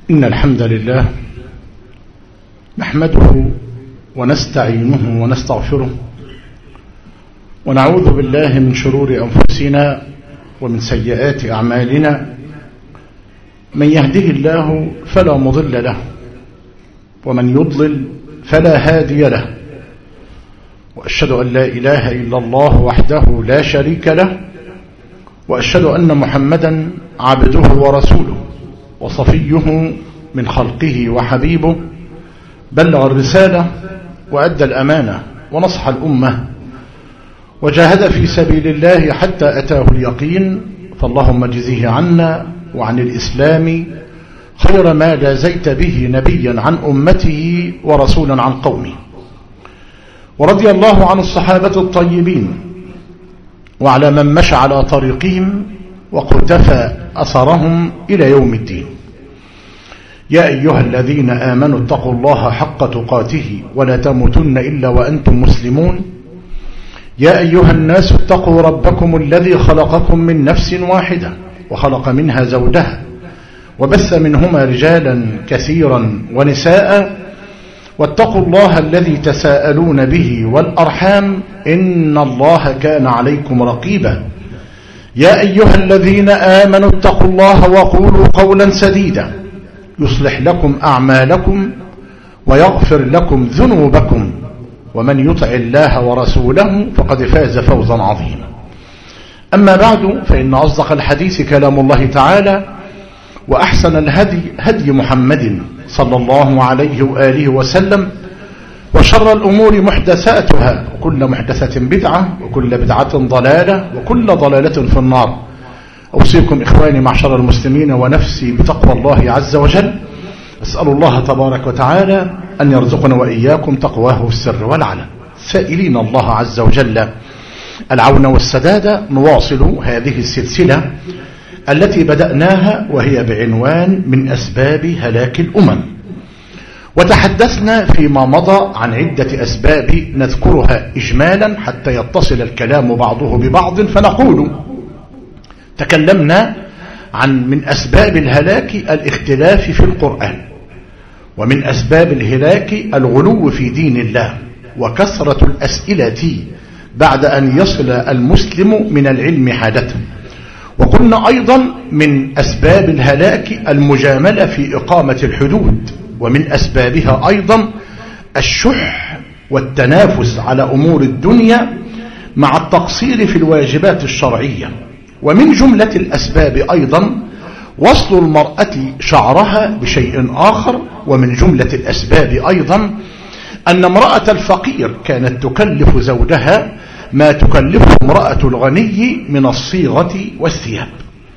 إن الحمد لله نحمده ونستعينه ونستغفره ونعوذ بالله من شرور أنفسنا ومن سيئات أعمالنا. من يهده الله فلا مضل له ومن يضلل فلا هادي له، وأشهد أن لا إله إلا الله وحده لا شريك له، وأشهد أن محمدا عبده ورسوله وصفيه من خلقه وحبيبه، بلغ الرسالة وأدى الأمانة ونصح الأمة وجاهد في سبيل الله حتى أتاه اليقين، فاللهم اجزه عنا وعن الإسلام خير ما جازيت به نبيا عن أمته ورسولا عن قومه. ورضي الله عن الصحابة الطيبين وعلى من مشى على طريقهم وقتفى أثرهم إلى يوم الدين. يا أيها الذين آمنوا اتقوا الله حق تقاته ولا تموتن إلا وأنتم مسلمون. يا أيها الناس اتقوا ربكم الذي خلقكم من نفس واحدة وخلق منها زوجها وبث منهما رجالا كثيرا ونساء، واتقوا الله الذي تساءلون به والأرحام إن الله كان عليكم رقيبا. يا أيها الذين آمنوا اتقوا الله وقولوا قولا سديدا يصلح لكم أعمالكم ويغفر لكم ذنوبكم، ومن يطع الله ورسوله فقد فاز فوزا عظيما. أما بعد، فإن أصدق الحديث كلام الله تعالى، وأحسن الهدي هدي محمد صلى الله عليه وآله وسلم، وشر الأمور محدثاتها، وكل محدثة بدعة، وكل بدعة ضلالة، وكل ضلالة في النار. أوصيكم إخواني معشر المسلمين ونفسي بتقوى الله عز وجل. أسأل الله تبارك وتعالى أن يرزقنا وإياكم تقواه في السر والعلن، سائلين الله عز وجل العون والسداد. نواصل هذه السلسلة التي بدأناها وهي بعنوان من أسباب هلاك الأمم، وتحدثنا فيما مضى عن عدة أسباب نذكرها إجمالا حتى يتصل الكلام بعضه ببعض. فنقول تكلمنا عن من أسباب الهلاك الاختلاف في القرآن، ومن أسباب الهلاك الغلو في دين الله وكثرة الأسئلة بعد أن يصل المسلم من العلم حاجته. وقلنا أيضا من أسباب الهلاك المجاملة في إقامة الحدود، ومن أسبابها أيضا الشح والتنافس على أمور الدنيا مع التقصير في الواجبات الشرعية. ومن جملة الأسباب أيضا وصل المرأة شعرها بشيء آخر. ومن جملة الأسباب أيضا أن امرأة الفقير كانت تكلف زوجها ما تكلفه امرأة الغني من الصيغة والثياب.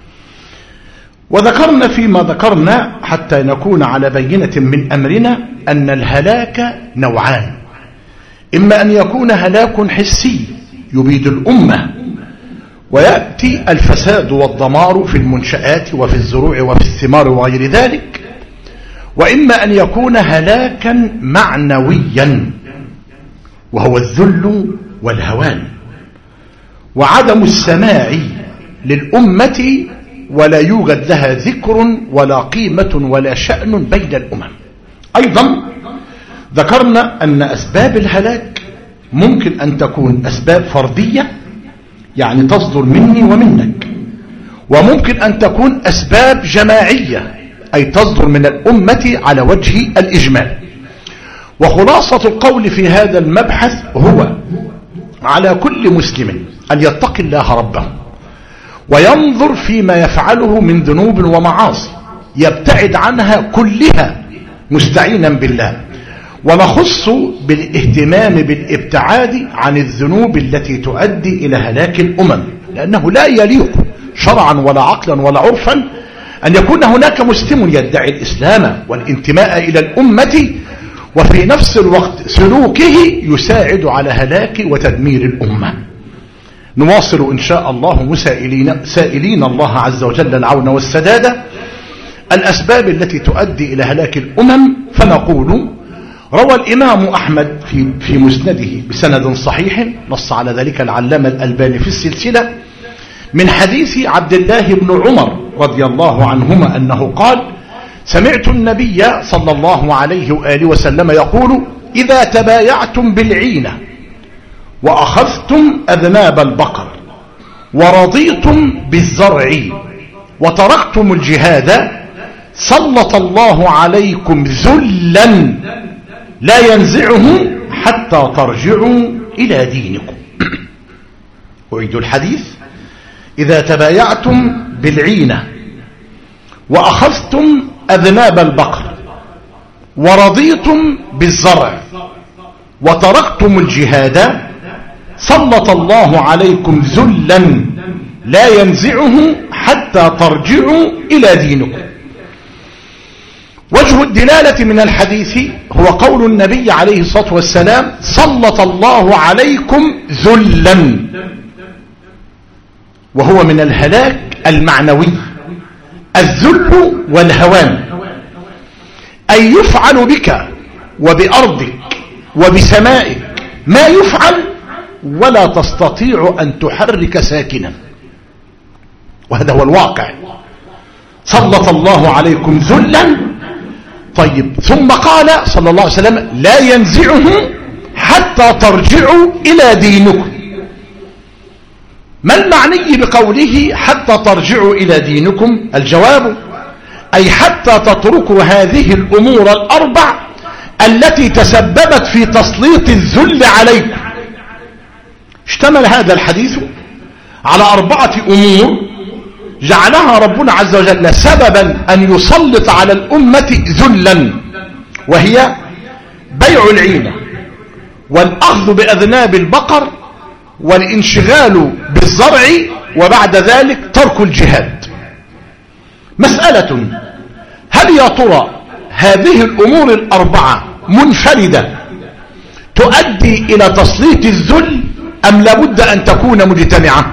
وذكرنا فيما ذكرنا حتى نكون على بينة من أمرنا أن الهلاك نوعان: إما أن يكون هلاك حسي يبيد الأمة ويأتي الفساد والدمار في المنشآت وفي الزروع وفي الثمار وغير ذلك، وإما أن يكون هلاكا معنويا وهو الذل والهوان وعدم السماع للأمة، ولا يوجد لها ذكر ولا قيمة ولا شأن بين الأمم. أيضا ذكرنا أن أسباب الهلاك ممكن أن تكون أسباب فردية، يعني تصدر مني ومنك، وممكن أن تكون أسباب جماعية أي تصدر من الأمة على وجه الإجمال. وخلاصة القول في هذا المبحث هو على كل مسلم أن يتقي الله ربه وينظر فيما يفعله من ذنوب ومعاصي، يبتعد عنها كلها مستعينا بالله. ونخص بالاهتمام بالابتعاد عن الذنوب التي تؤدي إلى هلاك الأمم، لأنه لا يليق شرعا ولا عقلا ولا عرفا أن يكون هناك مسلم يدعي الإسلام والانتماء إلى الأمة وفي نفس الوقت سلوكه يساعد على هلاك وتدمير الأمة. نواصل إن شاء الله سائلين الله عز وجل العون والسداد الأسباب التي تؤدي إلى هلاك الأمم. فنقول: روى الإمام أحمد في مسنده بسند صحيح، نص على ذلك العلامة الألباني في السلسلة، من حديث عبد الله بن عمر رضي الله عنهما أنه قال: سمعت النبي صلى الله عليه وآله وسلم يقول: إذا تبايعتم بالعينة وأخذتم أذناب البقر ورضيتم بالزرع وتركتم الجهاد سلط الله عليكم ذلا لا ينزعه حتى ترجعوا إلى دينكم. أعيد الحديث: إذا تبايعتم بالعينة وأخذتم أذناب البقر ورضيتم بالزرع وتركتم الجهاد سلط الله عليكم ذلا لا ينزعه حتى ترجعوا إلى دينكم. وجه الدلالة من الحديث هو قول النبي عليه الصلاة والسلام: سلط الله عليكم ذلا، وهو من الهلاك المعنوي. الذل والهوان أن يفعل بك وبأرضك وبسمائك ما يفعل ولا تستطيع أن تحرك ساكنا، وهذا هو الواقع. سلط الله عليكم ذلا. طيب، ثم قال صلى الله عليه وسلم: لا ينزعه حتى ترجعوا إلى دينكم. ما المعني بقوله حتى ترجعوا إلى دينكم؟ الجواب: أي حتى تتركوا هذه الأمور الأربع التي تسببت في تسليط الذل عليكم. اشتمل هذا الحديث على 4 أمور جعلها ربنا عز وجل سببا أن يسلط على الأمة ذلا، وهي بيع العينة والأخذ بأذناب البقر والانشغال بالزرع، وبعد ذلك ترك الجهاد. مسألة: هل يا ترى هذه الأمور ال4 منفردة تؤدي إلى تسليط الذل أم لابد أن تكون مجتمعة؟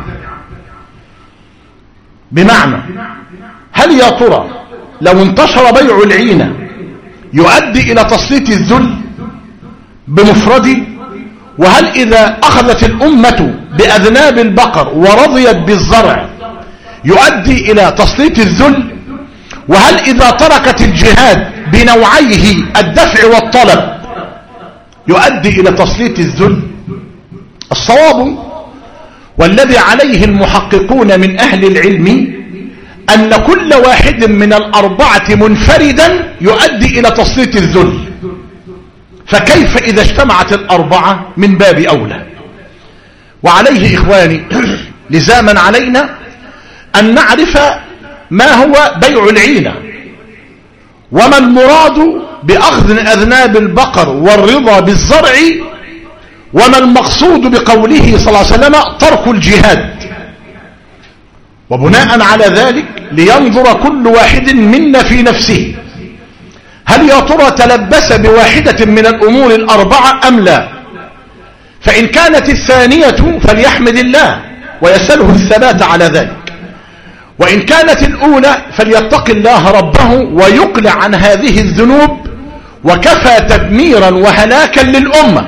بمعنى، هل يا ترى لو انتشر بيع العينة يؤدي إلى تسليط الذل بمفرده؟ وهل إذا أخذت الأمة بأذناب البقر ورضيت بالزرع يؤدي إلى تسليط الذل؟ وهل إذا تركت الجهاد بنوعيه الدفع والطلب يؤدي إلى تسليط الذل؟ الصواب والذي عليه المحققون من أهل العلم أن كل واحد من ال4 منفردا يؤدي إلى تسليط الذل، فكيف إذا اجتمعت ال4 من باب أولى؟ وعليه إخواني لزاما علينا أن نعرف ما هو بيع العينة، وما المراد بأخذ أذناب البقر والرضا بالزرع، وما المقصود بقوله صلى الله عليه وسلم ترك الجهاد. وبناء على ذلك لينظر كل واحد منا في نفسه، هل يا ترى تلبس بواحدة من الأمور ال4 أم لا؟ فإن كانت الثانية فليحمد الله ويسأله الثبات على ذلك، وإن كانت الأولى فليتق الله ربه ويقلع عن هذه الذنوب، وكفى تدميرا وهلاكا للأمة.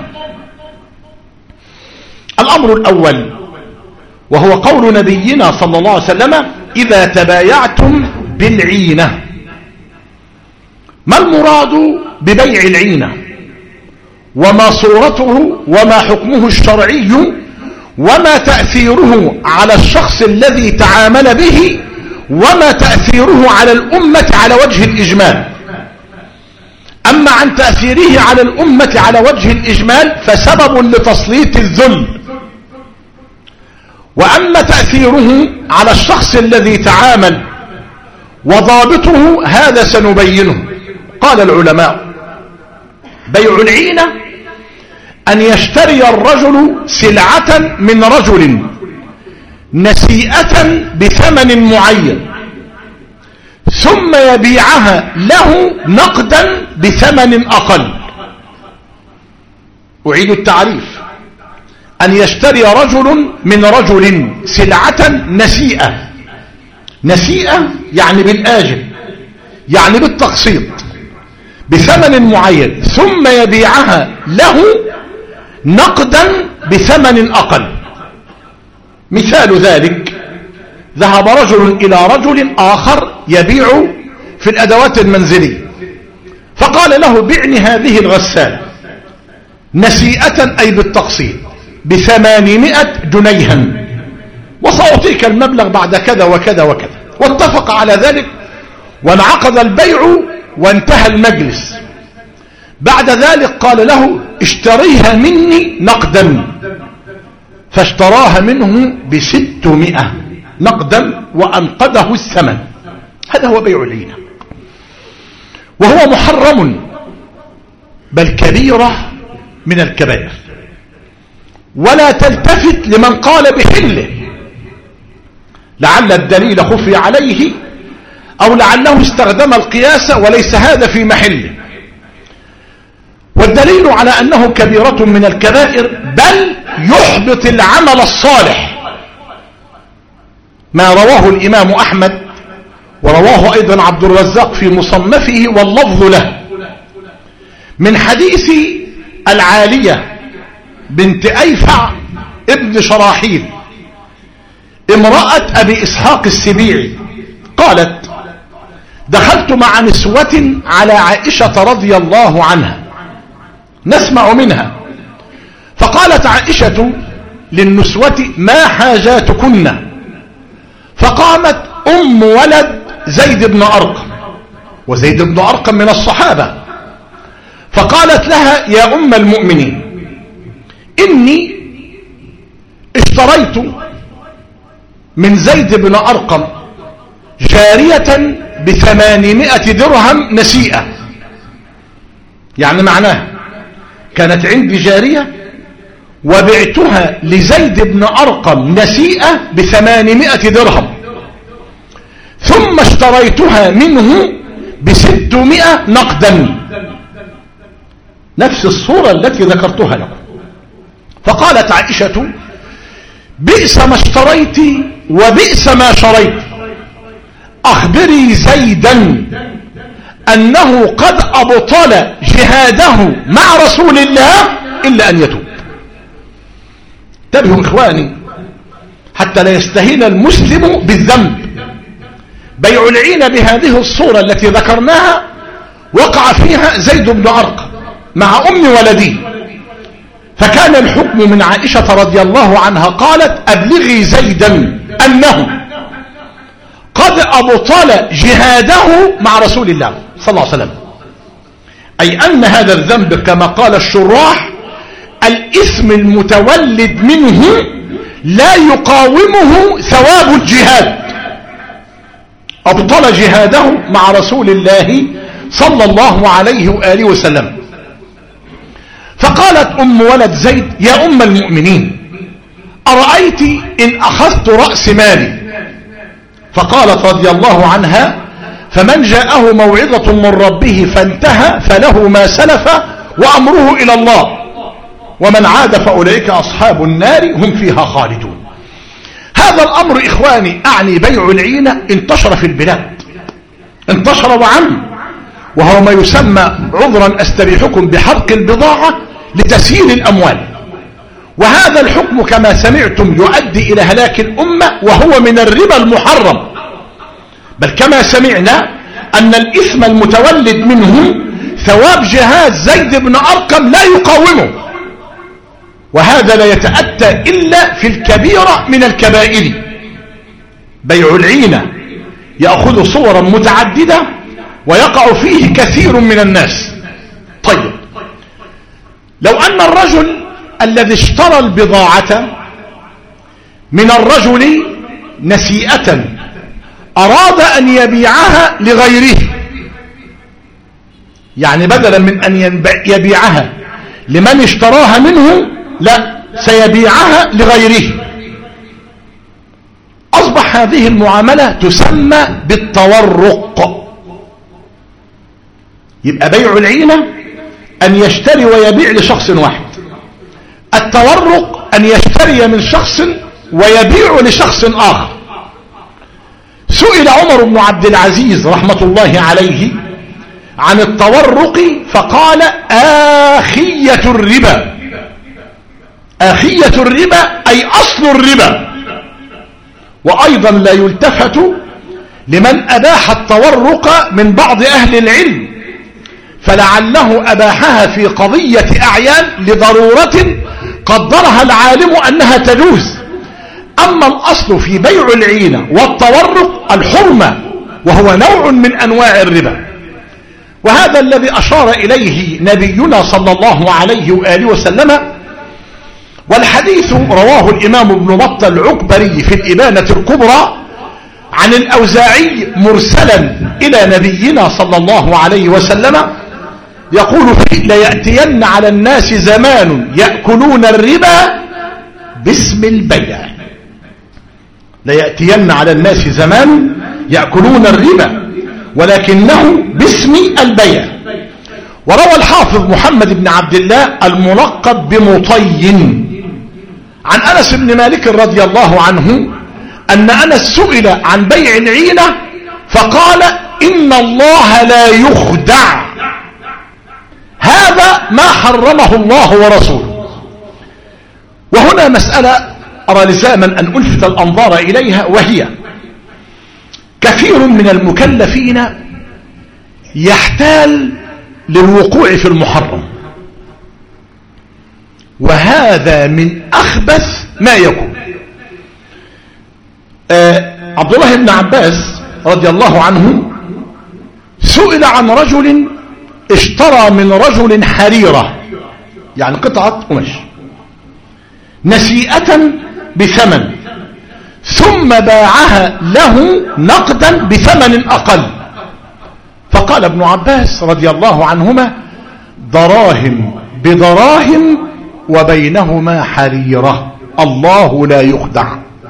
الأمر الأول وهو قول نبينا صلى الله عليه وسلم: إذا تبايعتم بالعينة. ما المراد ببيع العينة؟ وما صورته وما حكمه الشرعي وما تأثيره على الشخص الذي تعامل به وما تأثيره على الأمة على وجه الإجمال؟ أما عن تأثيره على الأمة على وجه الإجمال فسبب لتسليط الذل، وأما تأثيره على الشخص الذي تعامل وضابطه هذا سنبينه. قال العلماء: بيع العينة أن يشتري الرجل سلعة من رجل نسيئة بثمن معين ثم يبيعها له نقدا بثمن أقل. أعيد التعريف: أن يشتري رجل من رجل سلعة نسيئة. نسيئة يعني بالآجل، يعني بالتقسيط بثمن معين، ثم يبيعها له نقدا بثمن أقل. مثال ذلك: ذهب رجل إلى رجل آخر يبيع في الأدوات المنزلية، فقال له بعني هذه الغسالة نسيئة أي بالتقسيط ب800 جنيها، وسأعطيك المبلغ بعد كذا وكذا وكذا. واتفق على ذلك وانعقد البيع وانتهى المجلس. بعد ذلك قال له اشتريها مني نقدا، فاشتراها منه ب600 نقدا وأنقذه الثمن. هذا هو بيع العينة، وهو محرم بل كبيرة من الكبائر، ولا تلتفت لمن قال بحله، لعل الدليل خفي عليه أو لعله استخدم القياس وليس هذا في محله. والدليل على أنه كبيرة من الكبائر بل يحبط العمل الصالح ما رواه الإمام أحمد ورواه أيضا عبد الرزاق في مصنفه واللفظ له من حديث العالية بنت أيفع ابن شراحيل امرأة أبي إسحاق السبيعي قالت دخلت مع نسوة على عائشة رضي الله عنها نسمع منها، فقالت عائشة للنسوة ما حاجاتكن؟ فقامت أم ولد زيد بن أرقم، وزيد بن أرقم من الصحابة، فقالت لها يا أم المؤمنين إني اشتريت من زيد بن أرقم جارية ب800 درهم نسيئة. يعني معناه كانت عندي جارية وبعتها لزيد بن أرقم نسيئة ب800 درهم، ثم اشتريتها منه ب600 نقدا، نفس الصورة التي ذكرتها لكم. فقالت عائشة بئس ما اشتريت وبئس ما شريت، أخبري زيدا أنه قد أبطل جهاده مع رسول الله إلا أن يتوب. انتبهوا إخواني حتى لا يستهين المسلم بالذنب. بيع العين بهذه الصورة التي ذكرناها وقع فيها زيد بن أرقم مع أم ولدي، فكان الحكم من عائشة رضي الله عنها قالت أبلغي زيدا أنه قد أبطل جهاده مع رسول الله صلى الله عليه وسلم، أي أن هذا الذنب كما قال الشراح الإثم المتولد منه لا يقاومه ثواب الجهاد، أبطل جهاده مع رسول الله صلى الله عليه وآله وسلم. فقالت أم ولد زيد يا أم المؤمنين أرأيت إن أخذت رأس مالي؟ فقالت رضي الله عنها فمن جاءه موعظة من ربه فانتهى فله ما سلف وأمره إلى الله ومن عاد فأولئك أصحاب النار هم فيها خالدون. هذا الأمر إخواني أعني بيع العينة انتشر في البلاد، انتشر وعم، وهو ما يسمى عذرا أستبيحكم بحرق البضاعة لتسيير الأموال. وهذا الحكم كما سمعتم يؤدي إلى هلاك الأمة، وهو من الربا المحرم، بل كما سمعنا أن الإثم المتولد منه ثواب جهاد زيد بن أرقم لا يقاومه، وهذا لا يتأتى إلا في الكبيرة من الكبائر. بيع العينة يأخذ صورا متعددة ويقع فيه كثير من الناس. طيب لو أن الرجل الذي اشترى البضاعة من الرجل نسيئة أراد أن يبيعها لغيره، يعني بدلا من أن يبيعها لمن اشتراها منه لا سيبيعها لغيره، أصبح هذه المعاملة تسمى بالتورق. يبقى بيع العينة أن يشتري ويبيع لشخص واحد، التورق أن يشتري من شخص ويبيع لشخص آخر. سئل عمر بن عبد العزيز رحمة الله عليه عن التورق فقال آخية الربا. آخية الربا أي أصل الربا. وأيضا لا يلتفت لمن أباح التورق من بعض أهل العلم، فلعله أباحها في قضية أعيان لضرورة قدرها العالم أنها تجوز. أما الأصل في بيع العينة والتورق الحرمة، وهو نوع من أنواع الربا، وهذا الذي أشار إليه نبينا صلى الله عليه وآله وسلم. والحديث رواه الإمام ابن بطة العكبري في الإبانة الكبرى عن الأوزاعي مرسلا إلى نبينا صلى الله عليه وسلم، يقول فيه: ليأتين على الناس زمان يأكلون الربا باسم البيع. ليأتين على الناس زمان يأكلون الربا ولكنه باسم البيع. وروى الحافظ محمد بن عبد الله الملقب بمطي عن أنس بن مالك رضي الله عنه أن أنس سئل عن بيع العينة فقال: إن الله لا يخدع، هذا ما حرمه الله ورسوله. وهنا مسألة أرى لزاما أن ألفت الأنظار إليها، وهي: كثير من المكلفين يحتال للوقوع في المحرم، وهذا من أخبث ما يكون. عبد الله بن عباس رضي الله عنه سئل عن رجل اشترى من رجل حريرة، يعني قطعة قماش، نسيئة بثمن، ثم باعها له نقدا بثمن أقل. فقال ابن عباس رضي الله عنهما: دراهم بدراهم وبينهما حريرة، الله لا يخدع.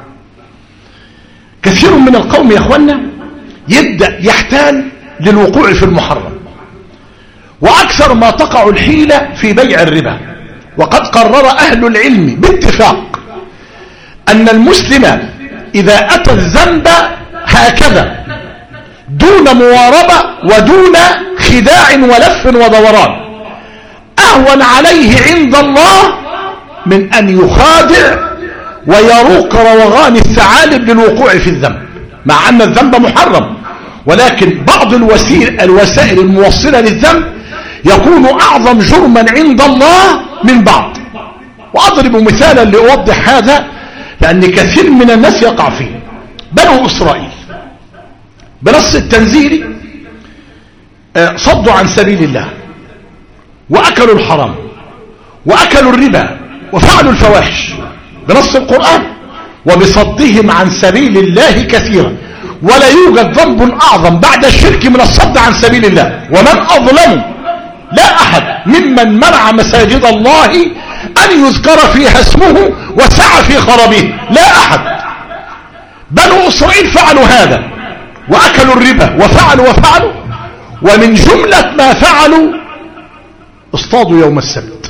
كثير من القوم يا اخوانا يبدأ يحتال للوقوع في المحرم، وأكثر ما تقع الحيلة في بيع الربا. وقد قرر أهل العلم باتفاق أن المسلم إذا أتى الذنب هكذا دون مواربة ودون خداع ولف ودوران، أهون عليه عند الله من أن يخادع ويروق روغان الثعالب للوقوع في الذنب، مع أن الذنب محرم، ولكن بعض الوسائل الموصلة للذنب يكون أعظم جرما عند الله من بعض. وأضرب مثالا لأوضح هذا، لأن كثير من الناس يقع فيه. بنو إسرائيل بنص التنزيل صدوا عن سبيل الله، وأكلوا الحرام، وأكلوا الربا، وفعلوا الفواحش بنص القرآن، وبصدهم عن سبيل الله كثيرا. ولا يوجد ذنب أعظم بعد الشرك من الصد عن سبيل الله. ومن أظلم، لا أحد ممن منع مساجد الله أن يذكر فيها اسمه وسعى في خرابه، لا أحد. بنو إسرائيل فعلوا هذا، وأكلوا الربا، وفعلوا. ومن جملة ما فعلوا اصطادوا يوم السبت.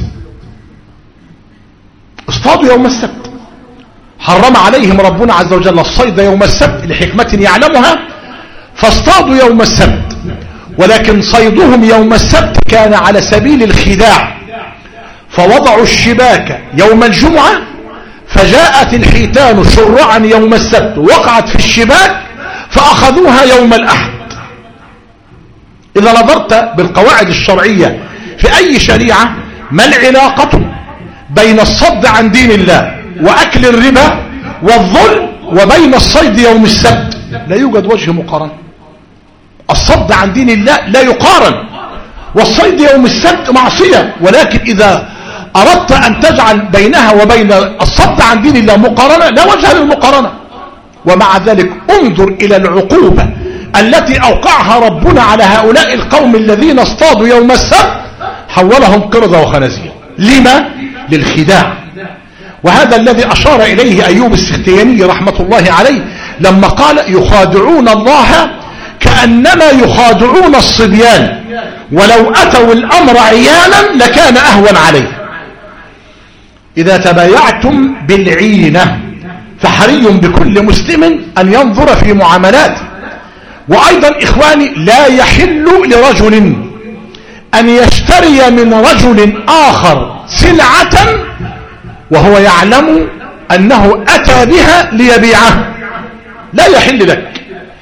اصطادوا يوم السبت، حرم عليهم ربنا عز وجل الصيد يوم السبت لحكمة يعلمها، فاصطادوا يوم السبت. ولكن صيدهم يوم السبت كان على سبيل الخداع، فوضعوا الشباك يوم الجمعة، فجاءت الحيتان شرعا يوم السبت، وقعت في الشباك، فأخذوها يوم الأحد. إذا نظرت بالقواعد الشرعية في أي شريعة، ما العلاقة بين الصد عن دين الله وأكل الربا والظلم وبين الصيد يوم السبت؟ لا يوجد وجه مقارنة. الصد عن دين الله لا يقارن، والصيد يوم السبت معصية. ولكن إذا أردت أن تجعل بينها وبين الصد عن دين الله مقارنة، لا وجه للمقارنة. ومع ذلك انظر إلى العقوبة التي أوقعها ربنا على هؤلاء القوم الذين اصطادوا يوم السبت، حولهم قردة وخنازير. لما؟ للخداع. وهذا الذي أشار إليه أيوب السختياني رحمة الله عليه لما قال: يخادعون الله كأنما يخادعون الصبيان، ولو أتوا الأمر عيانا لكان أهون عليه. إذا تبايعتم بالعينة فحري بكل مسلم أن ينظر في معاملاته. وأيضا إخواني، لا يحل لرجل أن يشتري من رجل آخر سلعة وهو يعلم أنه أتى بها ليبيعها، لا يحل لك. أي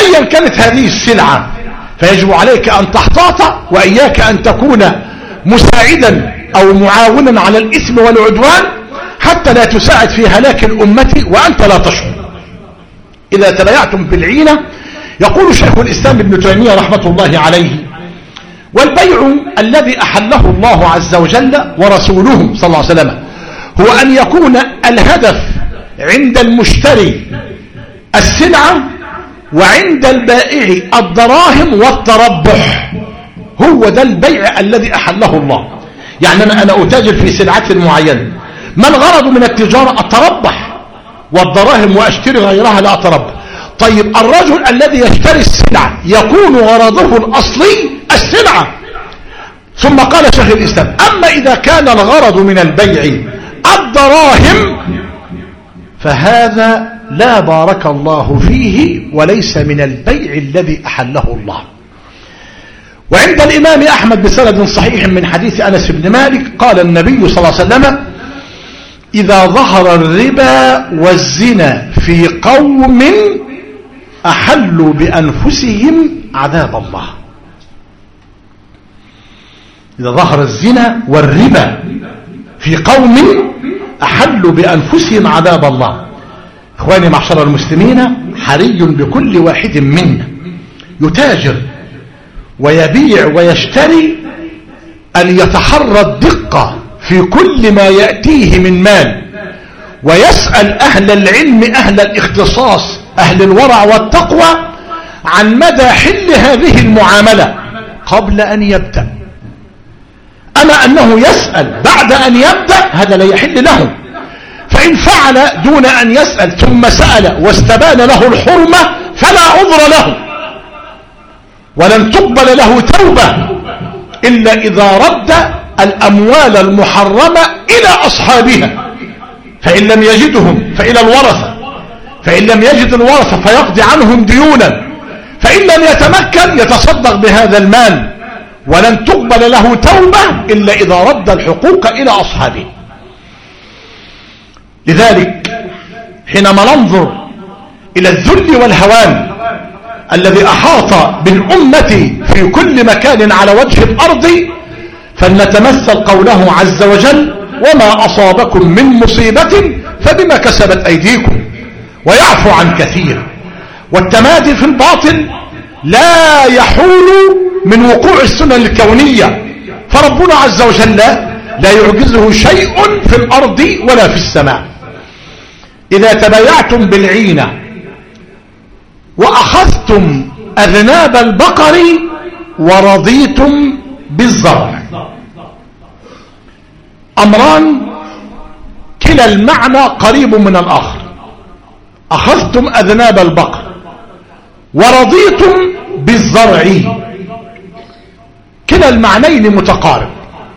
أيا كانت هذه السلعة فيجب عليك أن تحتاط، وإياك أن تكون مساعدا أو معاونا على الإثم والعدوان حتى لا تساعد في هلاك الأمة وأنت لا تشعر. إذا تبايعتم بالعينة، يقول شيخ الإسلام ابن تيمية رحمة الله عليه: والبيع الذي أحله الله عز وجل ورسوله صلى الله عليه وسلم هو أن يكون الهدف عند المشتري السلعة وعند البائع الدراهم والتربح. هو ده البيع الذي أحله الله. يعني أنا أتاجر في سلعة معينة، ما الغرض من التجارة؟ أتربح، والدراهم وأشتري غيرها لا أتربح. طيب الرجل الذي يشتري السلعة يكون غرضه الأصلي السلعة. ثم قال شيخ الإسلام: أما إذا كان الغرض من البيع الدراهم فهذا لا بارك الله فيه وليس من البيع الذي أحله الله. وعند الإمام أحمد بسند صحيح من حديث أنس بن مالك قال النبي صلى الله عليه وسلم: إذا ظهر الربا والزنا في قوم أحلوا بأنفسهم عذاب الله. إذا ظهر الزنا والربا في قوم أحلوا بأنفسهم عذاب الله. إخواني معشر المسلمين، حري بكل واحد منا يتاجر ويبيع ويشتري أن يتحرى الدقة في كل ما يأتيه من مال، ويسأل أهل العلم أهل الاختصاص أهل الورع والتقوى عن مدى حل هذه المعاملة قبل أن يبدأ. أما أنه يسأل بعد أن يبدأ هذا لا يحل له. فإن فعل دون أن يسأل ثم سأل واستبان له الحرمة فلا عذر له، ولن تقبل له توبة إلا إذا رد الأموال المحرمة إلى أصحابها، فإن لم يجدهم فإلى الورثة، فإن لم يجد الورثة فيقضي عنهم ديونا، فإن لم يتمكن يتصدق بهذا المال، ولن تقبل له توبة إلا إذا رد الحقوق إلى أصحابه. لذلك حينما ننظر إلى الذل والهوان الذي أحاط بالأمة في كل مكان على وجه الأرض، فلنتمثل قوله عز وجل: وما أصابكم من مصيبة فبما كسبت أيديكم ويعفو عن كثير. والتمادي في الباطل لا يحول من وقوع السنن الكونية، فربنا عز وجل لا يعجزه شيء في الأرض ولا في السماء. إذا تبايعتم بالعينة وأخذتم أذناب البقر ورضيتم بالزرع، أمران كلا المعنى قريب من الآخر. أخذتم أذناب البقر ورضيتم بالزرع، كلا المعنيين متقارب.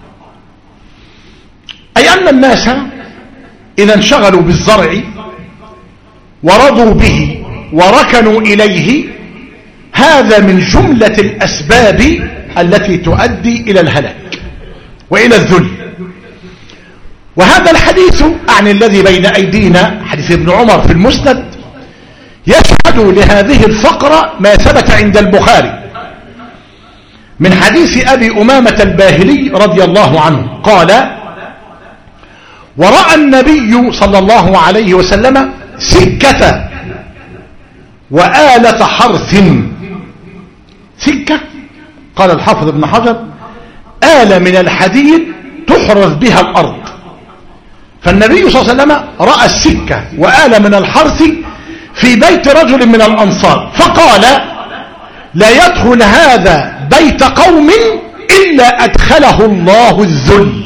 أي أن الناس إذا انشغلوا بالزرع ورضوا به وركنوا إليه، هذا من جملة الأسباب التي تؤدي إلى الهلاك وإلى الذل. وهذا الحديث عن الذي بين أيدينا حديث ابن عمر في المسند يشهد لهذه الفقرة ما ثبت عند البخاري من حديث أبي أمامة الباهلي رضي الله عنه قال: ورأى النبي صلى الله عليه وسلم سكة وآلة حرث. سكة قال الحافظ ابن حجر: آلة من الحديد تحرث بها الأرض. فالنبي صلى الله عليه وسلم رأى السكة وآلة من الحرث في بيت رجل من الأنصار، فقال: لا يدخل هذا بيت قوم إلا أدخله الله الذل.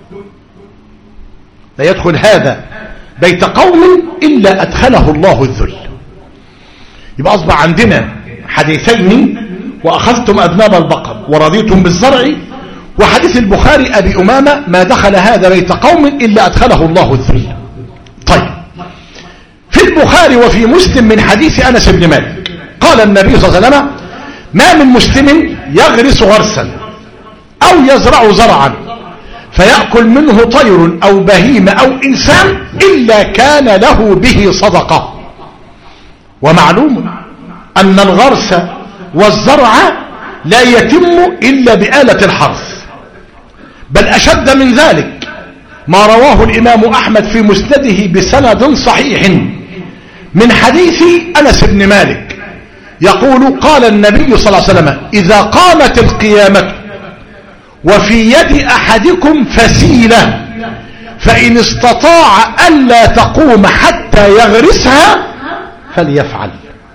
لا يدخل هذا بيت قوم إلا أدخله الله الذل. يبقى أصبح عندنا حديثين: وأخذتم أذناب البقر ورضيتم بالزرع، وحديث البخاري أبي أمامة: ما دخل هذا بيت قوم إلا أدخله الله الذل. طيب، في البخاري وفي مسلم من حديث أنس بن مالك قال النبي صلى الله عليه وسلم: ما من مسلم يغرس غرسا أو يزرع زرعا فيأكل منه طير أو بهيمة أو إنسان إلا كان له به صدقة. ومعلوم أن الغرس والزرع لا يتم إلا بآلة الحرث، بل أشد من ذلك ما رواه الإمام أحمد في مسنده بسند صحيح من حديث أنس بن مالك يقول: قال النبي صلى الله عليه وسلم: إذا قامت القيامة وفي يد أحدكم فسيلة فإن استطاع ألا تقوم حتى يغرسها فليفعل.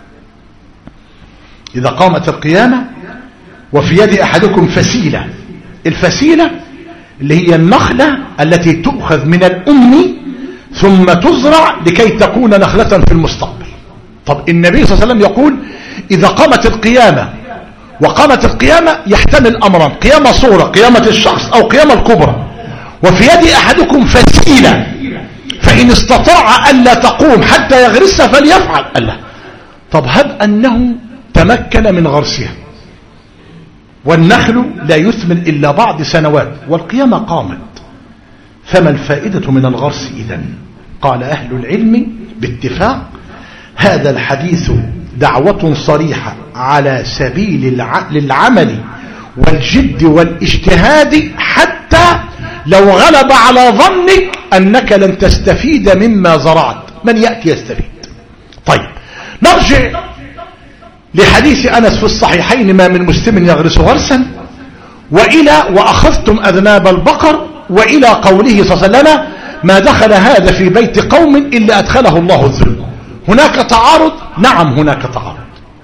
إذا قامت القيامة وفي يد أحدكم فسيلة، الفسيلة اللي هي النخلة التي تؤخذ من الأم ثم تزرع لكي تكون نخلة في المستقبل. طب النبي صلى الله عليه وسلم يقول: إذا قامت القيامة، وقامت القيامة يحتمل أمرا: قيامة صورة، قيامة الشخص، أو قيامة الكبرى. وفي يد أحدكم فسيلة فإن استطاع ألا تقوم حتى يغرسها فليفعل. الله، طب هب أنه تمكن من غرسها والنخل لا يثمر إلا بعد سنوات والقيامة قامت، فما الفائدة من الغرس إذن؟ قال أهل العلم باتفاق: هذا الحديث دعوة صريحة على سبيل للعمل والجد والاجتهاد، حتى لو غلب على ظنك أنك لن تستفيد مما زرعت، من يأتي يستفيد. طيب نرجع لحديث أنس في الصحيحين: ما من مسلم يغرس غرسا، وإلى وأخذتم أذناب البقر، وإلى قوله صلى الله عليه وسلم: ما دخل هذا في بيت قوم إلا أدخله الله الذل. هناك تعارض؟ نعم هناك تعارض.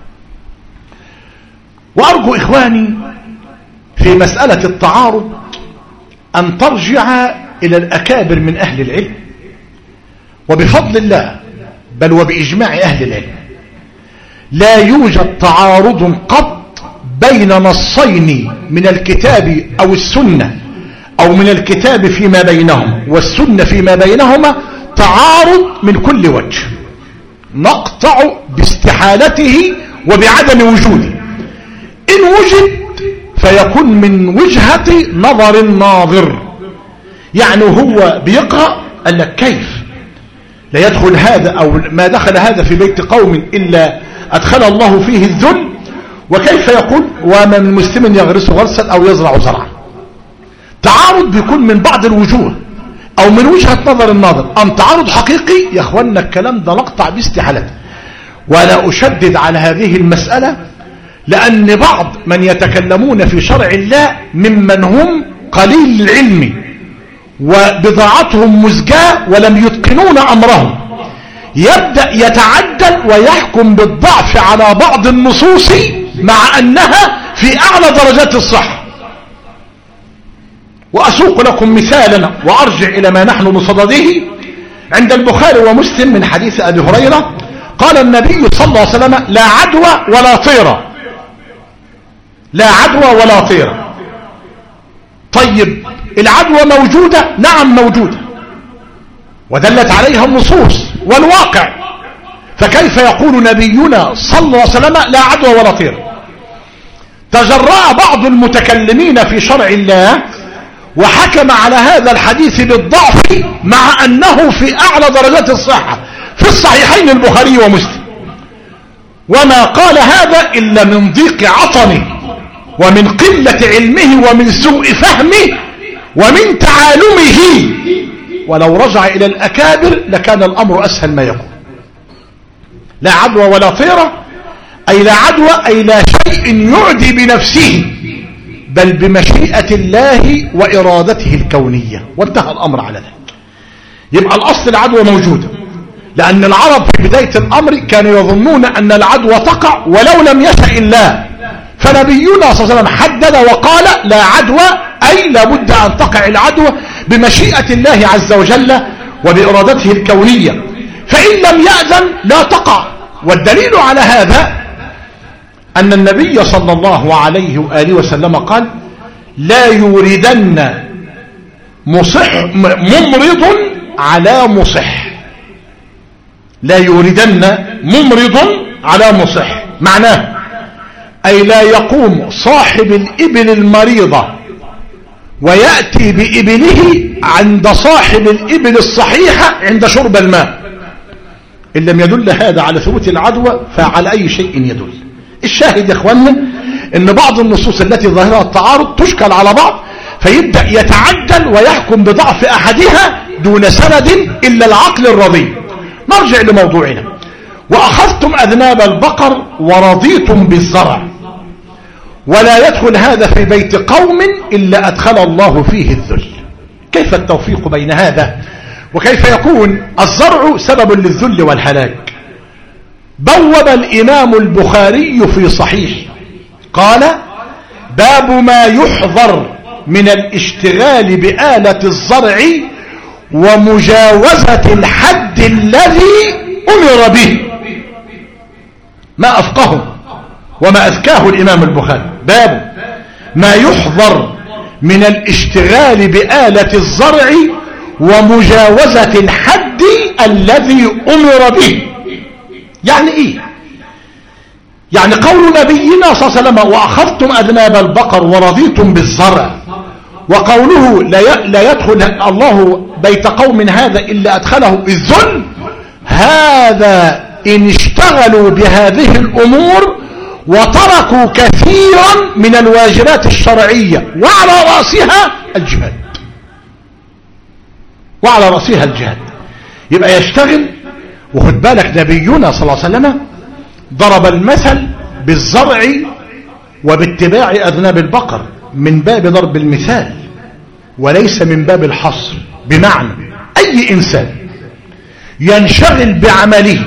وأرجو إخواني في مسألة التعارض أن ترجع إلى الأكابر من أهل العلم، وبفضل الله بل وبإجماع أهل العلم لا يوجد تعارض قط بين نصين من الكتاب أو السنة، أو من الكتاب فيما بينهم والسنة فيما بينهما، تعارض من كل وجه نقطع باستحالته وبعدم وجوده. إن وجد فيكون من وجهة نظر الناظر، يعني هو بيقرأ قال لك: كيف لا يدخل هذا أو ما دخل هذا في بيت قوم إلا أدخل الله فيه الذل، وكيف يقول وما من مسلم يغرس غرسا أو يزرع زرعا؟ تعارض بيكون من بعض الوجوه أو من وجهة نظر الناظر. أم تعارض حقيقي؟ يا أخوانا الكلام ده نقطع باستحالته. ولا أشدد على هذه المسألة، لأن بعض من يتكلمون في شرع الله ممن هم قليل العلم وبضاعتهم مزجاة ولم يتقنون أمرهم، يبدأ يتعدل ويحكم بالضعف على بعض النصوص مع أنها في أعلى درجات الصحة. وأسوق لكم مثالنا وأرجع إلى ما نحن بصدده عند البخاري ومسلم من حديث أبي هريرة: قال النبي صلى الله عليه وسلم: لا عدوى ولا طيرة. لا عدوى ولا طيرة. طيب العدوى موجودة؟ نعم موجودة، ودلت عليها النصوص والواقع، فكيف يقول نبينا صلى الله عليه وسلم لا عدوى ولا طيرة؟ تجرأ بعض المتكلمين في شرع الله وحكم على هذا الحديث بالضعف مع أنه في أعلى درجات الصحة في الصحيحين البخاري ومسلم، وما قال هذا إلا من ضيق عطنه ومن قلة علمه ومن سوء فهمه ومن تعالمه. ولو رجع إلى الأكابر لكان الأمر أسهل ما يكون. لا عدوى ولا طيرة، أي لا عدوى أي لا شيء يعدي بنفسه، بل بمشيئة الله وإرادته الكونية، وانتهى الأمر على ذلك. يبقى الأصل العدوى موجودة، لأن العرب في بداية الأمر كانوا يظنون أن العدوى تقع ولو لم يشاء الله، فنبينا صلى الله عليه وسلم حدد وقال لا عدوى، أي لابد أن تقع العدوى بمشيئة الله عز وجل وبإرادته الكونية، فإن لم يأذن لا تقع. والدليل على هذا أن النبي صلى الله عليه وآله وسلم قال: لا يوردن ممرض على مصح. لا يوردن ممرض على مصح، معناه أي لا يقوم صاحب الإبل المريضة ويأتي بإبله عند صاحب الإبل الصحيحة عند شرب الماء، إن لم يدل هذا على ثبوت العدوى فعلى أي شيء يدل. الشاهد يا إخواننا إن بعض النصوص التي ظاهرها التعارض تشكل على بعض، فيبدأ يتعجل ويحكم بضعف أحدها دون سند إلا العقل الرضي. نرجع لموضوعنا. وأخذتم أذناب البقر ورضيتم بالزرع، ولا يدخل هذا في بيت قوم إلا أدخل الله فيه الذل. كيف التوفيق بين هذا؟ وكيف يكون الزرع سبب للذل والهلاك؟ بوب الإمام البخاري في صحيح قال: باب ما يحذر من الاشتغال بآلة الزرع ومجاوزة الحد الذي أمر به. ما أفقه وما أذكاه الإمام البخاري. باب ما يحذر من الاشتغال بآلة الزرع ومجاوزة الحد الذي أمر به. يعني إيه؟ يعني قول نبينا صلى الله عليه وسلم: وأخذتم أذناب البقر ورضيتم بالزرع، وقوله لا يدخل الله بيت قوم هذا إلا أدخله الذل، هذا إن اشتغلوا بهذه الأمور وتركوا كثيرا من الواجبات الشرعية، وعلى رأسها الجهاد. وعلى رأسها الجهاد. يبقى يشتغل. وخد بالك نبينا صلى الله عليه وسلم ضرب المثل بالزرع وباتباع أذناب البقر من باب ضرب المثال وليس من باب الحصر. بمعنى أي إنسان ينشغل بعمله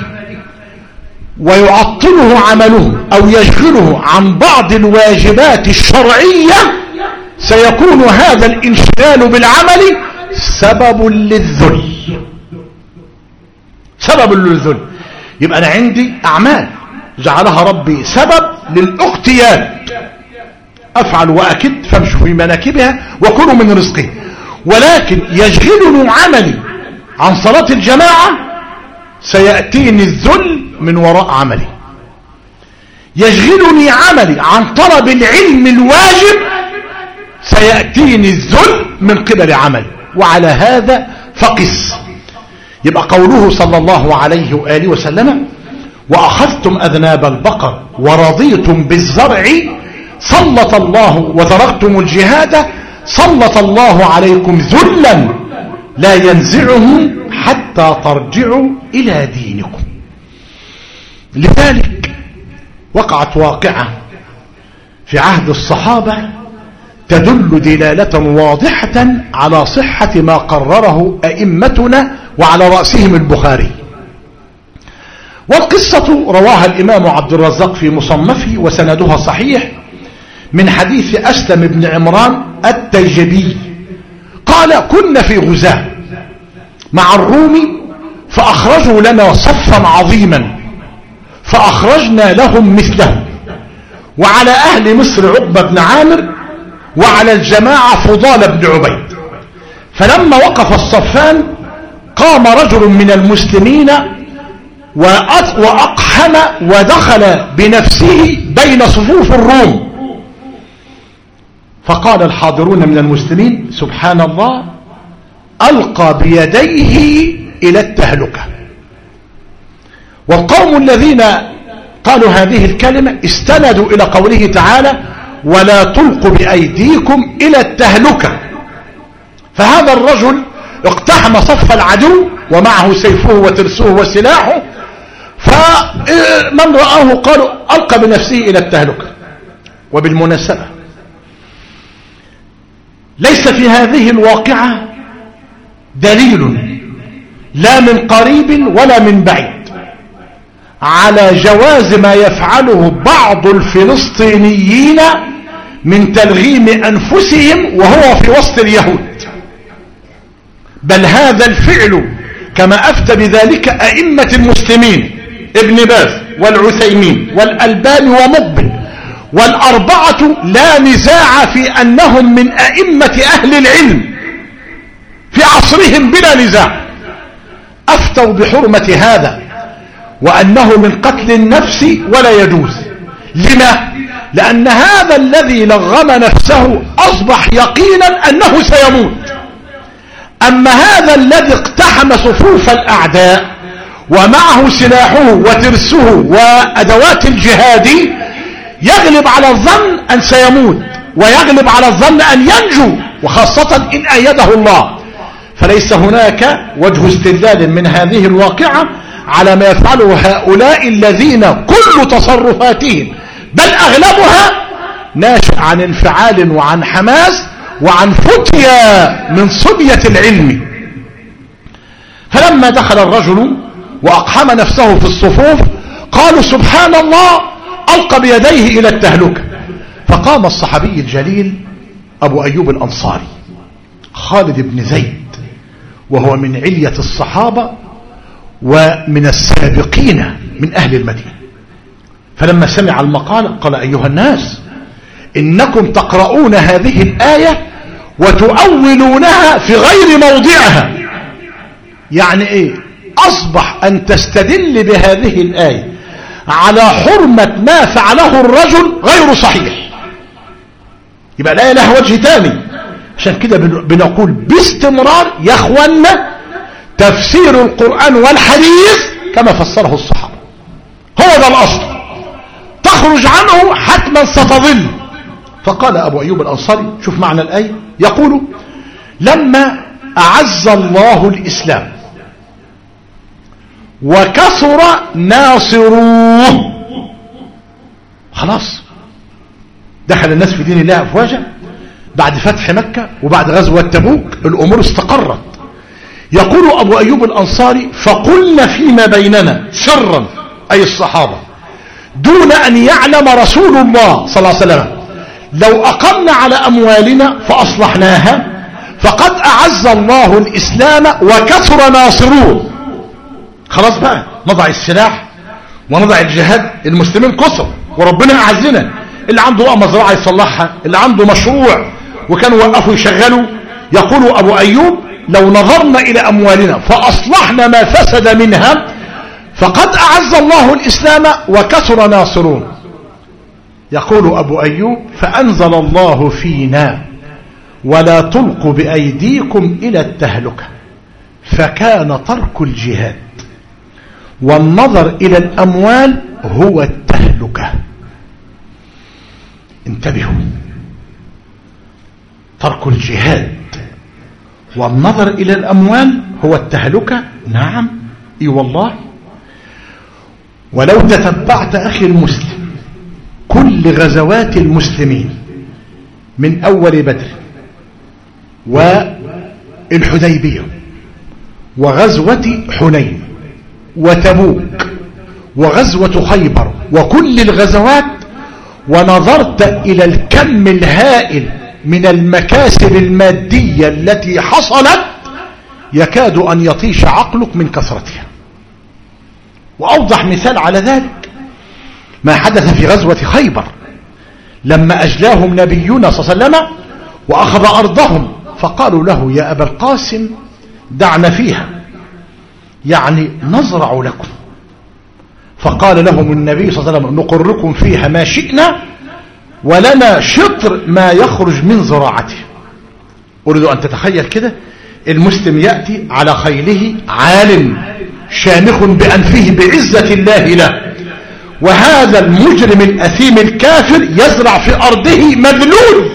ويعطله عمله أو يشغله عن بعض الواجبات الشرعية سيكون هذا الانشغال بالعمل سبب للذل. سبب للذل. يبقى أنا عندي أعمال جعلها ربي سبب للاغتيال، أفعل وأكد فامشوا في مناكبها وكلوا من رزقه، ولكن يشغلني عملي عن صلاة الجماعة سيأتيني الذل من وراء عملي. يشغلني عملي عن طلب العلم الواجب سيأتيني الذل من قبل عملي. وعلى هذا فقس. يبقى قوله صلى الله عليه وآله وسلم: وأخذتم أذناب البقر ورضيتم بالزرع سلط الله وتركتم الجهاد سلط الله عليكم ذلا لا ينزعه حتى ترجعوا إلى دينكم. لذلك وقعت واقعة في عهد الصحابة تدل دلالة واضحة على صحة ما قرره أئمتنا وعلى رأسهم البخاري. والقصة رواها الإمام عبد الرزاق في مصنفه وسندها صحيح من حديث أسلم بن عمران التيجبي قال: كنا في غزاة مع الروم فأخرجوا لنا صفا عظيما فأخرجنا لهم مثله، وعلى أهل مصر عقبة بن عامر، وعلى الجماعة فضال بن عبيد. فلما وقف الصفان قام رجل من المسلمين وأقحم ودخل بنفسه بين صفوف الروم، فقال الحاضرون من المسلمين: سبحان الله، ألقى بيديه إلى التهلكة. والقوم الذين قالوا هذه الكلمة استندوا إلى قوله تعالى: ولا تلقوا بأيديكم إلى التهلكة. فهذا الرجل اقتحم صف العدو ومعه سيفه وترسه وسلاحه، فمن رآه قالوا ألقى بنفسه إلى التهلكة. وبالمناسبة ليس في هذه الواقعة دليل لا من قريب ولا من بعيد على جواز ما يفعله بعض الفلسطينيين من تلغيم أنفسهم وهو في وسط اليهود، بل هذا الفعل كما أفتى بذلك أئمة المسلمين ابن باز والعثيمين والألباني ومقبل والأربعة لا نزاع في أنهم من أئمة أهل العلم في عصرهم بلا نزاع، أفتوا بحرمة هذا وأنه من قتل النفس ولا يجوز. لما؟ لأن هذا الذي لغم نفسه أصبح يقينا أنه سيموت. أما هذا الذي اقتحم صفوف الأعداء ومعه سلاحه وترسه وأدوات الجهاد، يغلب على الظن أن سيموت، ويغلب على الظن أن ينجو، وخاصة إن أيده الله. فليس هناك وجه استدلال من هذه الواقعة على ما يفعله هؤلاء الذين كل تصرفاتهم بل أغلبها ناشئ عن انفعال وعن حماس وعن فتيا من صبية العلم. فلما دخل الرجل وأقحم نفسه في الصفوف قالوا سبحان الله، ألقى بيديه إلى التهلكة. فقام الصحابي الجليل أبو أيوب الأنصاري خالد بن زيد، وهو من علية الصحابة ومن السابقين من أهل المدينة. فلما سمع المقال قال أيها الناس، إنكم تقرؤون هذه الآية وتؤولونها في غير موضعها. يعني إيه؟ أصبح أن تستدل بهذه الآية على حرمة ما فعله الرجل غير صحيح، يبقى الآية لها وجه تاني. عشان كده بنقول باستمرار يا أخوانا تفسير القرآن والحديث كما فسره الصحابة، هو ده الأصل، تخرج عنه حتما ستضل. فقال أبو أيوب الأنصاري، شوف معنى الآية، يقول لما أعز الله الإسلام وكثر ناصروه، خلاص دخل الناس في دين الله أفواجا بعد فتح مكة وبعد غزوة تبوك، الأمور استقرت. يقول أبو أيوب الأنصاري فقلنا فيما بيننا سرا، أي الصحابة، دون أن يعلم رسول الله صلى الله عليه وسلم، لو أقمنا على أموالنا فأصلحناها فقد أعز الله الإسلام وكثر ناصروه. خلاص بقى نضع السلاح ونضع الجهاد، المسلمين كثر وربنا أعزنا، اللي عنده مزرعة يصلحها، اللي عنده مشروع وكانوا وقفوا يشغلوا. يقول أبو أيوب لو نظرنا إلى أموالنا فأصلحنا ما فسد منها فقد أعز الله الإسلام وكثر ناصرون. يقول أبو أيوب فأنزل الله فينا ولا تلقوا بأيديكم إلى التهلكة، فكان ترك الجهاد والنظر إلى الأموال هو التهلكة. انتبهوا، ترك الجهاد والنظر إلى الأموال هو التهلكة. نعم اي والله. ولو تتبعت أخي المسلم كل غزوات المسلمين من أول بدر والحديبية وغزوة حنين وتبوك وغزوة خيبر وكل الغزوات، ونظرت إلى الكم الهائل من المكاسب المادية التي حصلت، يكاد أن يطيش عقلك من كثرتها. وأوضح مثال على ذلك ما حدث في غزوة خيبر، لما أجلاهم نبينا صلى الله عليه وسلم وأخذ أرضهم، فقالوا له يا أبا القاسم دعنا فيها، يعني نزرع لكم. فقال لهم النبي صلى الله عليه وسلم نقركم فيها ما شئنا ولنا شطر ما يخرج من زراعته. أريد أن تتخيل كده، المسلم يأتي على خيله عال شامخ بأنفه بعزة الله له، وهذا المجرم الأثيم الكافر يزرع في أرضه مذلول،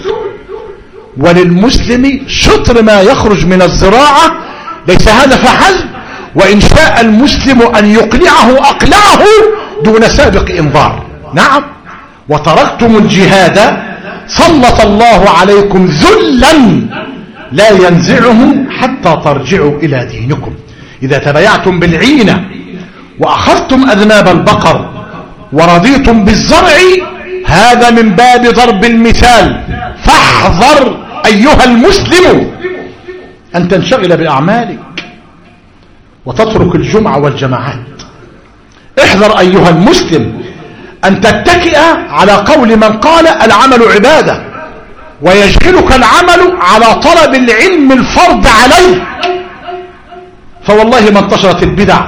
وللمسلم شطر ما يخرج من الزراعة. ليس هذا فحسب، وإن شاء المسلم أن يقلعه أقلعه دون سابق إنذار. نعم، وتركتم الجهاد سلط الله عليكم ذلا لا ينزعه حتى ترجعوا إلى دينكم. إذا تبايعتم بالعينة وأخذتم أذناب البقر ورضيتم بالزرع، هذا من باب ضرب المثال. فاحذر أيها المسلم أن تنشغل بأعمالك وتترك الجمعة والجماعات. احذر أيها المسلم أن تتكئ على قول من قال العمل عبادة، ويشغلك العمل على طلب العلم الفرض عليه. فوالله ما انتشرت البدع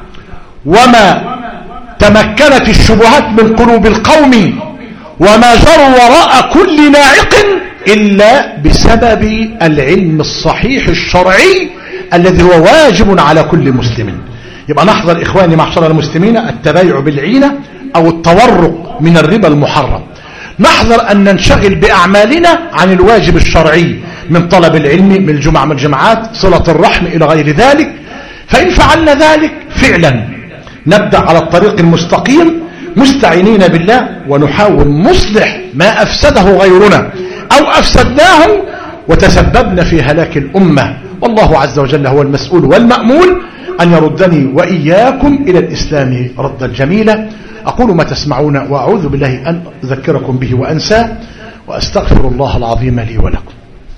وما تمكنت الشبهات من قلوب القوم وما جروا وراء كل ناعق إلا بسبب العلم الصحيح الشرعي الذي هو واجب على كل مسلم. يبقى نحذر إخواني معشر المسلمين التبايع بالعينة أو التورق من الربا المحرم. نحذر أن ننشغل بأعمالنا عن الواجب الشرعي من طلب العلم، من الجمعة من الجماعات، صلة الرحم إلى غير ذلك. فإن فعلنا ذلك فعلا نبدأ على الطريق المستقيم مستعينين بالله، ونحاول نصلح ما أفسده غيرنا أو أفسدناه وتسببنا في هلاك الأمة. والله عز وجل هو المسؤول والمأمول أن يردني وإياكم إلى الإسلام ردا جميلا. أقول ما تسمعون وأعوذ بالله أن أذكركم به وأنساه، وأستغفر الله العظيم لي ولكم.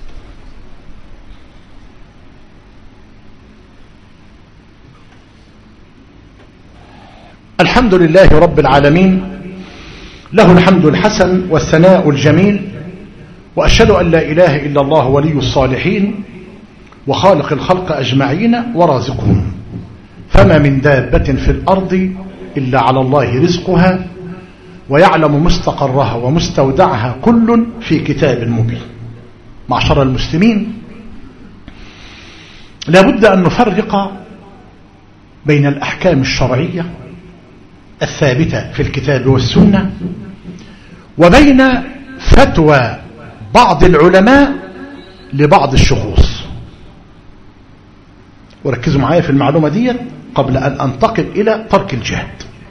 الحمد لله رب العالمين، له الحمد الحسن والثناء الجميل، وأشهد أن لا إله إلا الله ولي الصالحين وخالق الخلق أجمعين ورازقهم، فما من دابة في الأرض إلا على الله رزقها ويعلم مستقرها ومستودعها كل في كتاب مبين. معشر المسلمين، لا بد أن نفرق بين الأحكام الشرعية الثابتة في الكتاب والسنة وبين فتوى بعض العلماء لبعض الشخوص. وركزوا معايا في المعلومة دي قبل أن أنتقل إلى ترك الجهاد.